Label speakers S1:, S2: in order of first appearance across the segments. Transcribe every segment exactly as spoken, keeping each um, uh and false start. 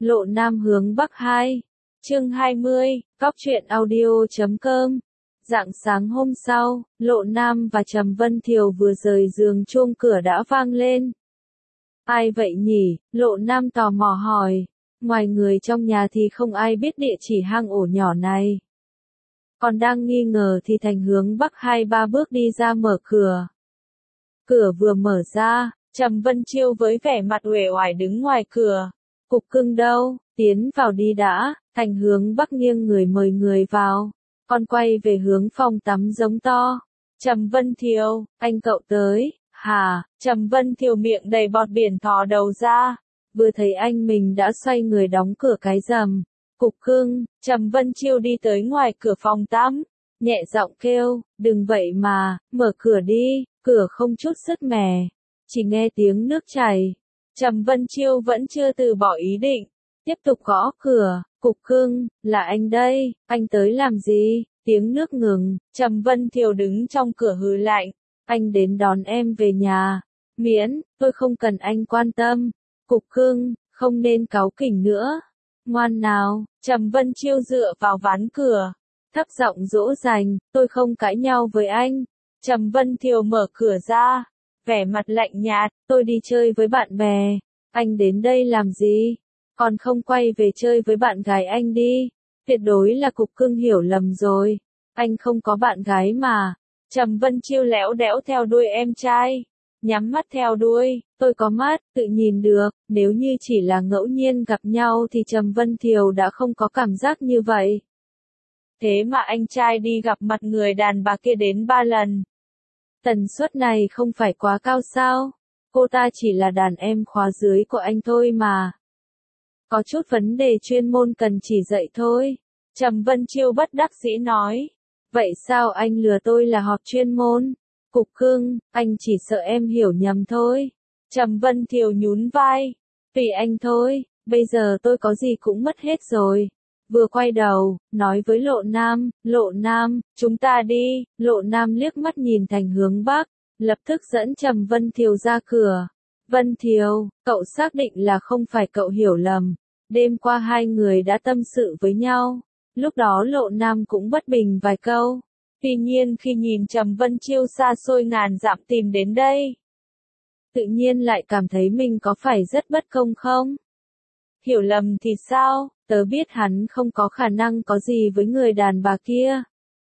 S1: Lộ Nam hướng Bắc hai. Chương hai mươi, Cóc truyện audio chấm com. Rạng sáng hôm sau, Lộ Nam và Trầm Vân Thiều vừa rời giường chuông cửa đã vang lên. Ai vậy nhỉ? Lộ Nam tò mò hỏi. Ngoài người trong nhà thì không ai biết địa chỉ hang ổ nhỏ này. Còn đang nghi ngờ thì Thành hướng Bắc hai ba bước đi ra mở cửa. Cửa vừa mở ra, Trầm Vân Chiêu với vẻ mặt uể oải đứng ngoài cửa. Cục cưng đâu, tiến vào đi đã. Thành hướng Bắc nghiêng người mời người vào. Con quay về hướng phòng tắm giống to. Trầm Vân Thiều, anh cậu tới, hả? Trầm Vân Thiều miệng đầy bọt biển thò đầu ra. Vừa thấy anh mình đã xoay người đóng cửa cái rầm. Cục cưng, Trầm Vân Chiêu đi tới ngoài cửa phòng tắm. Nhẹ giọng kêu, đừng vậy mà, mở cửa đi, cửa không chút sức mẻ. Chỉ nghe tiếng nước chảy. Trầm Vân Chiêu vẫn chưa từ bỏ ý định. Tiếp tục gõ cửa, cục cưng, là anh đây, anh tới làm gì? Tiếng nước ngừng, Trầm Vân Thiều đứng trong cửa hừ lạnh. Anh đến đón em về nhà. Miễn, tôi không cần anh quan tâm. Cục cưng, không nên cáu kỉnh nữa. Ngoan nào, Trầm Vân Chiêu dựa vào ván cửa. Thấp giọng dỗ dành, tôi không cãi nhau với anh. Trầm Vân Thiều mở cửa ra. Vẻ mặt lạnh nhạt, tôi đi chơi với bạn bè. Anh đến đây làm gì? Còn không quay về chơi với bạn gái anh đi. Tuyệt đối là cục cưng hiểu lầm rồi. Anh không có bạn gái mà. Trầm Vân Chiêu lẽo đẽo theo đuôi em trai. Nhắm mắt theo đuôi, tôi có mắt, tự nhìn được. Nếu như chỉ là ngẫu nhiên gặp nhau thì Trầm Vân Thiều đã không có cảm giác như vậy. Thế mà anh trai đi gặp mặt người đàn bà kia đến ba lần. Tần suất này không phải quá cao sao? Cô ta chỉ là đàn em khóa dưới của anh thôi mà. Có chút vấn đề chuyên môn cần chỉ dạy thôi. Trầm Vân Chiêu bất đắc dĩ nói. Vậy sao anh lừa tôi là họp chuyên môn? Cục cưng, anh chỉ sợ em hiểu nhầm thôi. Trầm Vân Thiều nhún vai. Tùy anh thôi, bây giờ tôi có gì cũng mất hết rồi. Vừa quay đầu, nói với Lộ Nam, Lộ Nam, chúng ta đi. Lộ Nam liếc mắt nhìn Thành hướng Bắc, lập tức dẫn Trầm Vân Thiều ra cửa. Vân Thiều, cậu xác định là không phải cậu hiểu lầm. Đêm qua hai người đã tâm sự với nhau. Lúc đó Lộ Nam cũng bất bình vài câu. Tuy nhiên khi nhìn Trầm Vân Chiêu xa xôi ngàn dặm tìm đến đây, tự nhiên lại cảm thấy mình có phải rất bất công không? Hiểu lầm thì sao, tớ biết hắn không có khả năng có gì với người đàn bà kia.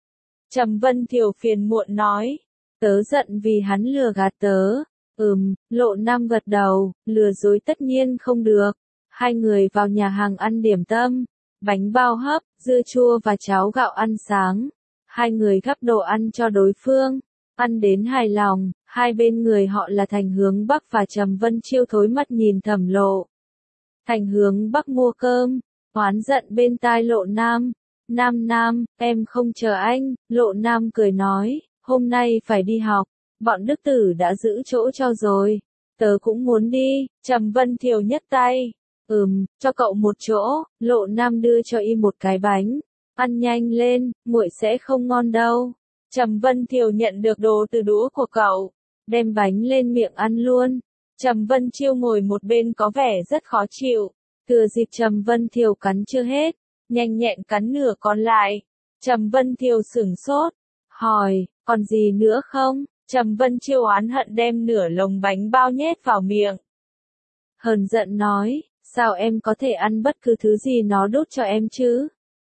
S1: Trầm Vân Thiều phiền muộn nói, tớ giận vì hắn lừa gạt tớ. Ừm, Lộ Nam gật đầu, lừa dối tất nhiên không được. Hai người vào nhà hàng ăn điểm tâm, bánh bao hấp, dưa chua và cháo gạo ăn sáng. Hai người gắp đồ ăn cho đối phương, ăn đến hài lòng, hai bên người họ là Thành hướng Bắc và Trầm Vân Chiêu thối mắt nhìn Thẩm Lộ. Thành hướng Bắc mua cơm, oán giận bên tai Lộ Nam. Nam Nam, em không chờ anh. Lộ Nam cười nói, hôm nay phải đi học, bọn Đức Tử đã giữ chỗ cho rồi. Tớ cũng muốn đi. Trầm Vân Thiều nhấc tay. Ừm, cho cậu một chỗ. Lộ Nam đưa cho y một cái bánh. Ăn nhanh lên, nguội sẽ không ngon đâu. Trầm Vân Thiều nhận được đồ từ đũa của cậu, đem bánh lên miệng ăn luôn. Trầm Vân Chiêu ngồi một bên có vẻ rất khó chịu. Thừa dịp Trầm Vân Thiều cắn chưa hết, nhanh nhẹn cắn nửa còn lại. Trầm Vân Thiều sửng sốt, hỏi, còn gì nữa không? Trầm Vân Chiêu oán hận đem nửa lồng bánh bao nhét vào miệng. Hờn giận nói, sao em có thể ăn bất cứ thứ gì nó đút cho em chứ?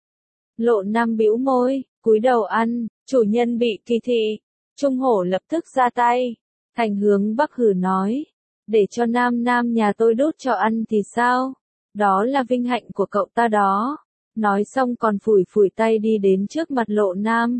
S1: Lộ Nam bĩu môi, cúi đầu ăn. Chủ nhân bị kỳ thị. Trung Hổ lập tức ra tay. Thành hướng Bắc hừ nói, để cho Nam Nam nhà tôi đút cho ăn thì sao? Đó là vinh hạnh của cậu ta đó. Nói xong còn phủi phủi tay đi đến trước mặt Lộ Nam.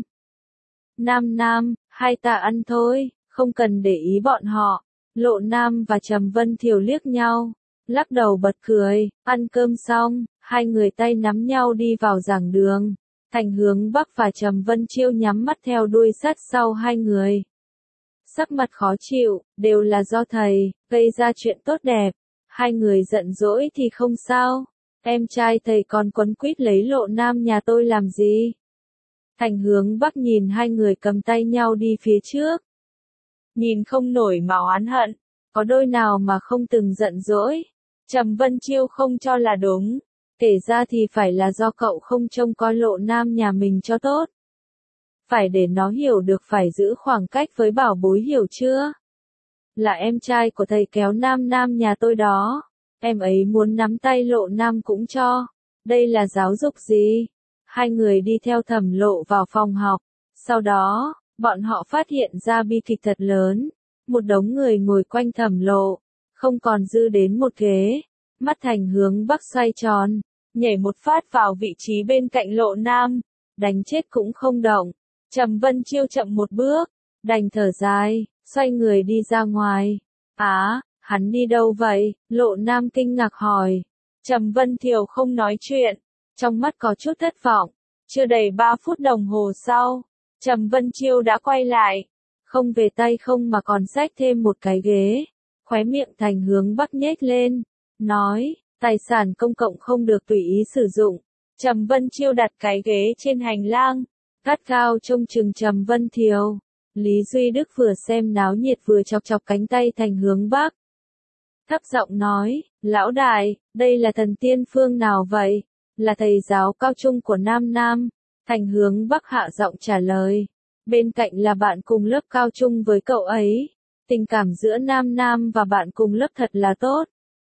S1: Nam Nam, hai ta ăn thôi, không cần để ý bọn họ. Lộ Nam và Trầm Vân Thiều liếc nhau, lắc đầu bật cười. Ăn cơm xong, hai người tay nắm nhau đi vào giảng đường. Thành hướng Bắc và Trầm Vân Chiêu nhắm mắt theo đuôi sát sau hai người. Sắc mặt khó chịu, đều là do thầy, gây ra chuyện tốt đẹp. Hai người giận dỗi thì không sao. Em trai thầy còn quấn quýt lấy Lộ Nam nhà tôi làm gì? Thành hướng Bắc nhìn hai người cầm tay nhau đi phía trước. Nhìn không nổi mà oán hận. Có đôi nào mà không từng giận dỗi. Trầm Vân Chiêu không cho là đúng. Kể ra thì phải là do cậu không trông coi Lộ Nam nhà mình cho tốt. Phải để nó hiểu được phải giữ khoảng cách với bảo bối, hiểu chưa? Là em trai của thầy kéo Nam Nam nhà tôi đó. Em ấy muốn nắm tay Lộ Nam cũng cho. Đây là giáo dục gì? Hai người đi theo Thẩm Lộ vào phòng học. Sau đó, bọn họ phát hiện ra bi kịch thật lớn. Một đống người ngồi quanh Thẩm Lộ. Không còn dư đến một ghế. Mắt Thành hướng Bắc xoay tròn. Nhảy một phát vào vị trí bên cạnh Lộ Nam. Đánh chết cũng không động. Trầm Vân Chiêu chậm một bước. Đành thở dài, xoay người đi ra ngoài. Á, hắn đi đâu vậy? Lộ Nam kinh ngạc hỏi. Trầm Vân Thiều không nói chuyện. Trong mắt có chút thất vọng. Chưa đầy ba phút đồng hồ sau, Trầm Vân Chiêu đã quay lại. Không về tay không mà còn xách thêm một cái ghế. Khóe miệng Thành hướng Bắc nhếch lên. Nói, tài sản công cộng không được tùy ý sử dụng. Trầm Vân Chiêu đặt cái ghế trên hành lang. Gắt gao trông chừng Trầm Vân Thiều. Lý Duy Đức vừa xem náo nhiệt vừa chọc chọc cánh tay Thành hướng Bắc. Thấp giọng nói, lão đại, đây là thần tiên phương nào vậy? Là thầy giáo cao trung của Nam Nam. Thành hướng Bắc hạ giọng trả lời. Bên cạnh là bạn cùng lớp cao trung với cậu ấy. Tình cảm giữa Nam Nam và bạn cùng lớp thật là tốt.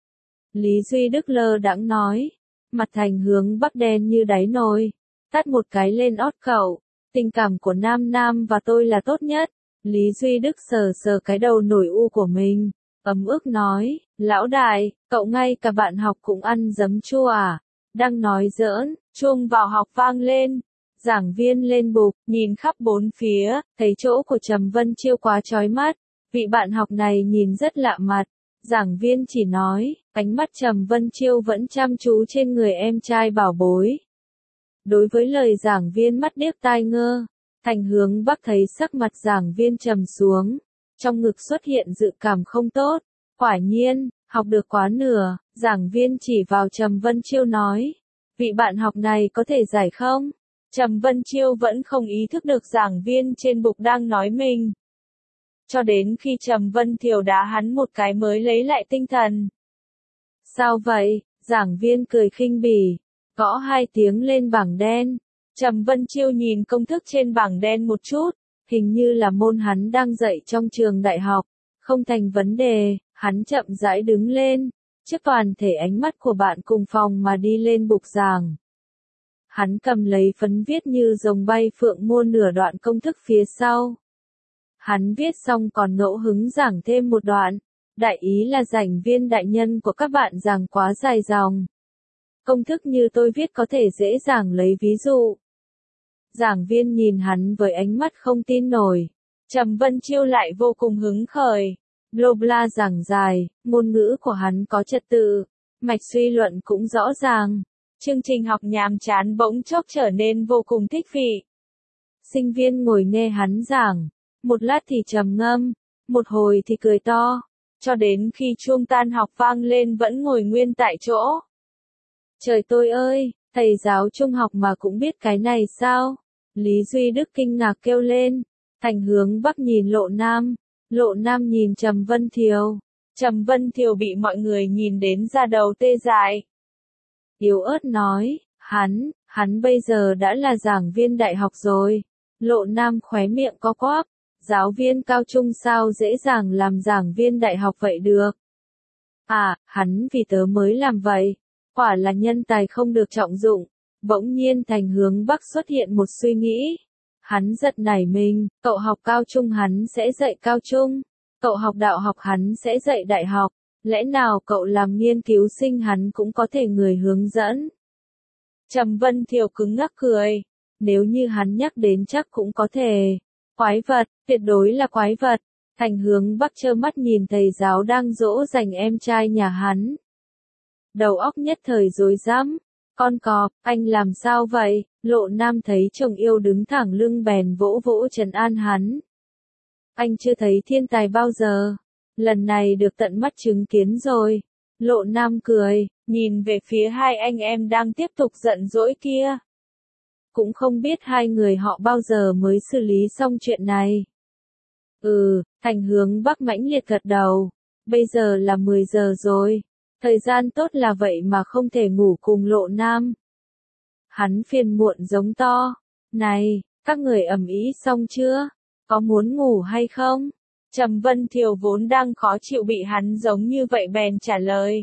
S1: Lý Duy Đức lơ đãng nói. Mặt Thành hướng Bắc đen như đáy nồi. Tát một cái lên ót cậu. Tình cảm của Nam Nam và tôi là tốt nhất. Lý Duy Đức sờ sờ cái đầu nổi u của mình. Ấm ức nói, lão đại, cậu ngay cả bạn học cũng ăn giấm chua à? Đang nói giỡn, chuông vào học vang lên. Giảng viên lên bục, nhìn khắp bốn phía, thấy chỗ của Trầm Vân Chiêu quá chói mắt. Vị bạn học này nhìn rất lạ mặt. Giảng viên chỉ nói, ánh mắt Trầm Vân Chiêu vẫn chăm chú trên người em trai bảo bối. Đối với lời giảng viên mắt điếc tai ngơ, Thành hướng Bắc thấy sắc mặt giảng viên trầm xuống. Trong ngực xuất hiện dự cảm không tốt. Quả nhiên, học được quá nửa, giảng viên chỉ vào Trầm Vân Chiêu nói. Vị bạn học này có thể giải không? Trầm Vân Chiêu vẫn không ý thức được giảng viên trên bục đang nói mình. Cho đến khi Trầm Vân Thiều đá hắn một cái mới lấy lại tinh thần. Sao vậy? Giảng viên cười khinh bỉ. Gõ hai tiếng lên bảng đen. Trầm Vân Chiêu nhìn công thức trên bảng đen một chút. Hình như là môn hắn đang dạy trong trường đại học. Không thành vấn đề, hắn chậm rãi đứng lên. Trước toàn thể ánh mắt của bạn cùng phòng mà đi lên bục giảng. Hắn cầm lấy phấn viết như rồng bay phượng múa nửa đoạn công thức phía sau. Hắn viết xong còn ngẫu hứng giảng thêm một đoạn. Đại ý là giảng viên đại nhân của các bạn giảng quá dài dòng. Công thức như tôi viết có thể dễ dàng lấy ví dụ. Giảng viên nhìn hắn với ánh mắt không tin nổi. Trầm Vân Chiêu lại vô cùng hứng khởi. Bla bla giảng dài, ngôn ngữ của hắn có trật tự. Mạch suy luận cũng rõ ràng. Chương trình học nhàm chán bỗng chốc trở nên vô cùng thích vị. Sinh viên ngồi nghe hắn giảng. Một lát thì trầm ngâm, một hồi thì cười to. Cho đến khi chuông tan học vang lên vẫn ngồi nguyên tại chỗ. Trời tôi ơi, thầy giáo trung học mà cũng biết cái này sao? Lý Duy Đức kinh ngạc kêu lên. Thành hướng Bắc nhìn Lộ Nam. Lộ Nam nhìn Trầm Vân Thiều. Trầm Vân Thiều bị mọi người nhìn đến da đầu tê dại. Yếu ớt nói, hắn, hắn bây giờ đã là giảng viên đại học rồi. Lộ Nam khóe miệng co quắp. Giáo viên cao trung sao dễ dàng làm giảng viên đại học vậy được? À, hắn vì tớ mới làm vậy. Quả là nhân tài không được trọng dụng. Bỗng nhiên Thành hướng Bắc xuất hiện một suy nghĩ. Hắn giật nảy mình, cậu học cao trung hắn sẽ dạy cao trung. Cậu học đạo học hắn sẽ dạy đại học. Lẽ nào cậu làm nghiên cứu sinh hắn cũng có thể người hướng dẫn? Trầm Vân Thiều cứng ngắc cười. Nếu như hắn nhắc đến chắc cũng có thể. Quái vật, tuyệt đối là quái vật. Thành hướng Bắc trơ mắt nhìn thầy giáo đang dỗ dành em trai nhà hắn. Đầu óc nhất thời rối rắm. Con cọp, anh làm sao vậy? Lộ Nam thấy chồng yêu đứng thẳng lưng bèn vỗ vỗ trấn an hắn. Anh chưa thấy thiên tài bao giờ. Lần này được tận mắt chứng kiến rồi. Lộ Nam cười, nhìn về phía hai anh em đang tiếp tục giận dỗi kia. Cũng không biết hai người họ bao giờ mới xử lý xong chuyện này. Ừ, Thành hướng Bắc mãnh liệt gật đầu. Bây giờ là mười giờ rồi. Thời gian tốt là vậy mà không thể ngủ cùng Lộ Nam. Hắn phiền muộn giống to. Này, các người ầm ĩ xong chưa? Có muốn ngủ hay không? Trầm Vân Thiều vốn đang khó chịu bị hắn giống như vậy bèn trả lời.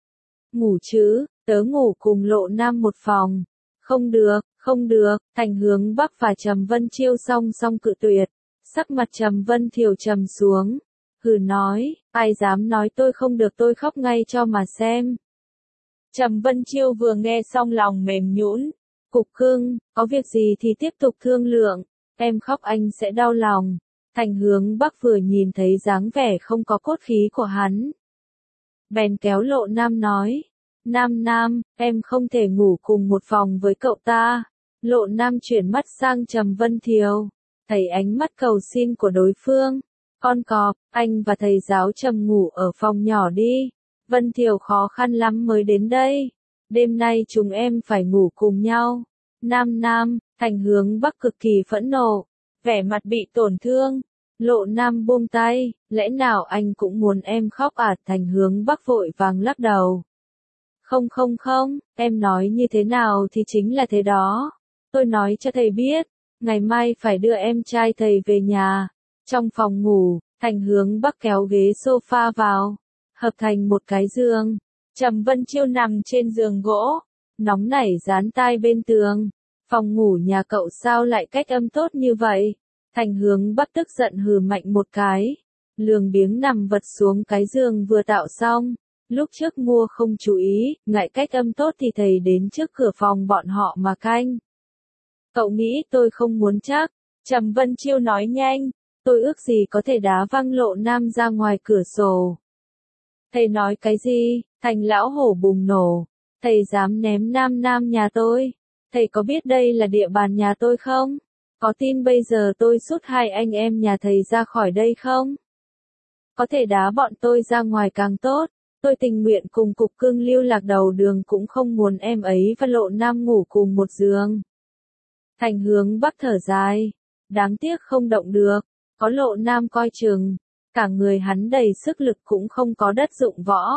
S1: Ngủ chứ, tớ ngủ cùng Lộ Nam một phòng. Không được, không được, Thành Hướng Bắc và Trầm Vân Chiêu song song cự tuyệt. Sắc mặt Trầm Vân Thiều trầm xuống. Hừ nói, ai dám nói tôi không được tôi khóc ngay cho mà xem. Trầm Vân Chiêu vừa nghe xong lòng mềm nhũn. Cục cưng, có việc gì thì tiếp tục thương lượng, em khóc anh sẽ đau lòng. Thành Hướng Bắc vừa nhìn thấy dáng vẻ không có cốt khí của hắn. Bèn kéo Lộ Nam nói, Nam Nam, em không thể ngủ cùng một phòng với cậu ta. Lộ Nam chuyển mắt sang Trầm Vân Thiều, thấy ánh mắt cầu xin của đối phương. Con cọp, anh và thầy giáo Trầm ngủ ở phòng nhỏ đi. Vân Thiều khó khăn lắm mới đến đây. Đêm nay chúng em phải ngủ cùng nhau. Nam Nam, Thành Hướng Bắc cực kỳ phẫn nộ, vẻ mặt bị tổn thương. Lộ Nam buông tay, lẽ nào anh cũng muốn em khóc à? Thành Hướng Bắc vội vàng lắc đầu. Không không không, em nói như thế nào thì chính là thế đó. Tôi nói cho thầy biết, ngày mai phải đưa em trai thầy về nhà. Trong phòng ngủ, Thành Hướng Bắc kéo ghế sofa vào, hợp thành một cái giường. Trầm Vân Chiêu nằm trên giường gỗ, nóng nảy dán tai bên tường. Phòng ngủ nhà cậu sao lại cách âm tốt như vậy? Thành Hướng Bắc tức giận hừ mạnh một cái, lường biếng nằm vật xuống cái giường vừa tạo xong. Lúc trước mua không chú ý, ngại cách âm tốt thì thầy đến trước cửa phòng bọn họ mà canh. Cậu nghĩ tôi không muốn chắc? Trầm Vân Chiêu nói nhanh, tôi ước gì có thể đá văng Lộ Nam ra ngoài cửa sổ. Thầy nói cái gì? Thành lão hổ bùng nổ. Thầy dám ném Nam Nam nhà tôi? Thầy có biết đây là địa bàn nhà tôi không? Có tin bây giờ tôi sút hai anh em nhà thầy ra khỏi đây không? Có thể đá bọn tôi ra ngoài càng tốt. Tôi tình nguyện cùng cục cưng lưu lạc đầu đường cũng không muốn em ấy và Lộ Nam ngủ cùng một giường. Thành Hướng Bắc thở dài. Đáng tiếc không động được. Có Lộ Nam coi chừng. Cả người hắn đầy sức lực cũng không có đất dụng võ.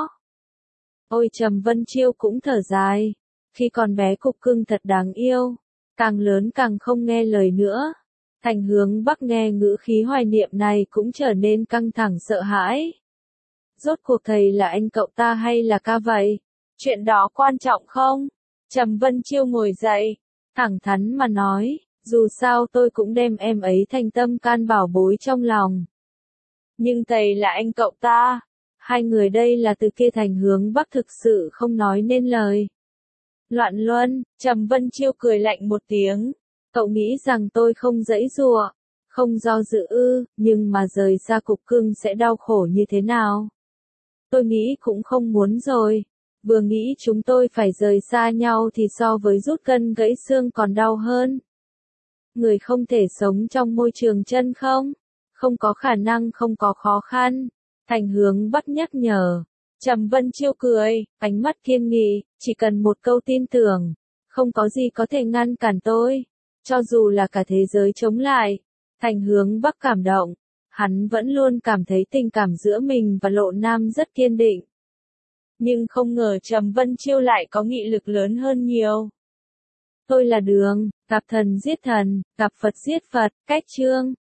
S1: Ôi Trầm Vân Chiêu cũng thở dài. Khi còn bé cục cưng thật đáng yêu. Càng lớn càng không nghe lời nữa. Thành Hướng Bắc nghe ngữ khí hoài niệm này cũng trở nên căng thẳng sợ hãi. Rốt cuộc thầy là anh cậu ta hay là ca vậy? Chuyện đó quan trọng không? Trầm Vân Chiêu ngồi dậy, thẳng thắn mà nói, dù sao tôi cũng đem em ấy thành tâm can bảo bối trong lòng. Nhưng thầy là anh cậu ta. Hai người đây là từ kia. Thành Hướng Bắc thực sự không nói nên lời. Loạn luân, Trầm Vân Chiêu cười lạnh một tiếng. Cậu nghĩ rằng tôi không dãy dụa, không do dự ư, nhưng mà rời xa cục cưng sẽ đau khổ như thế nào? Tôi nghĩ cũng không muốn rồi. Vừa nghĩ chúng tôi phải rời xa nhau thì so với rút gân gãy xương còn đau hơn. Người không thể sống trong môi trường chân không? Không có khả năng, không có khó khăn. Thành Hướng Bắc nhắc nhở. Trầm Vân Chiêu cười, ánh mắt kiên nghị, chỉ cần một câu tin tưởng, không có gì có thể ngăn cản tôi, cho dù là cả thế giới chống lại. Thành Hướng Bắc cảm động, hắn vẫn luôn cảm thấy tình cảm giữa mình và Lộ Nam rất kiên định. Nhưng không ngờ Trầm Vân Chiêu lại có nghị lực lớn hơn nhiều. Tôi là Đường, gặp thần giết thần, gặp Phật giết Phật, cách chương.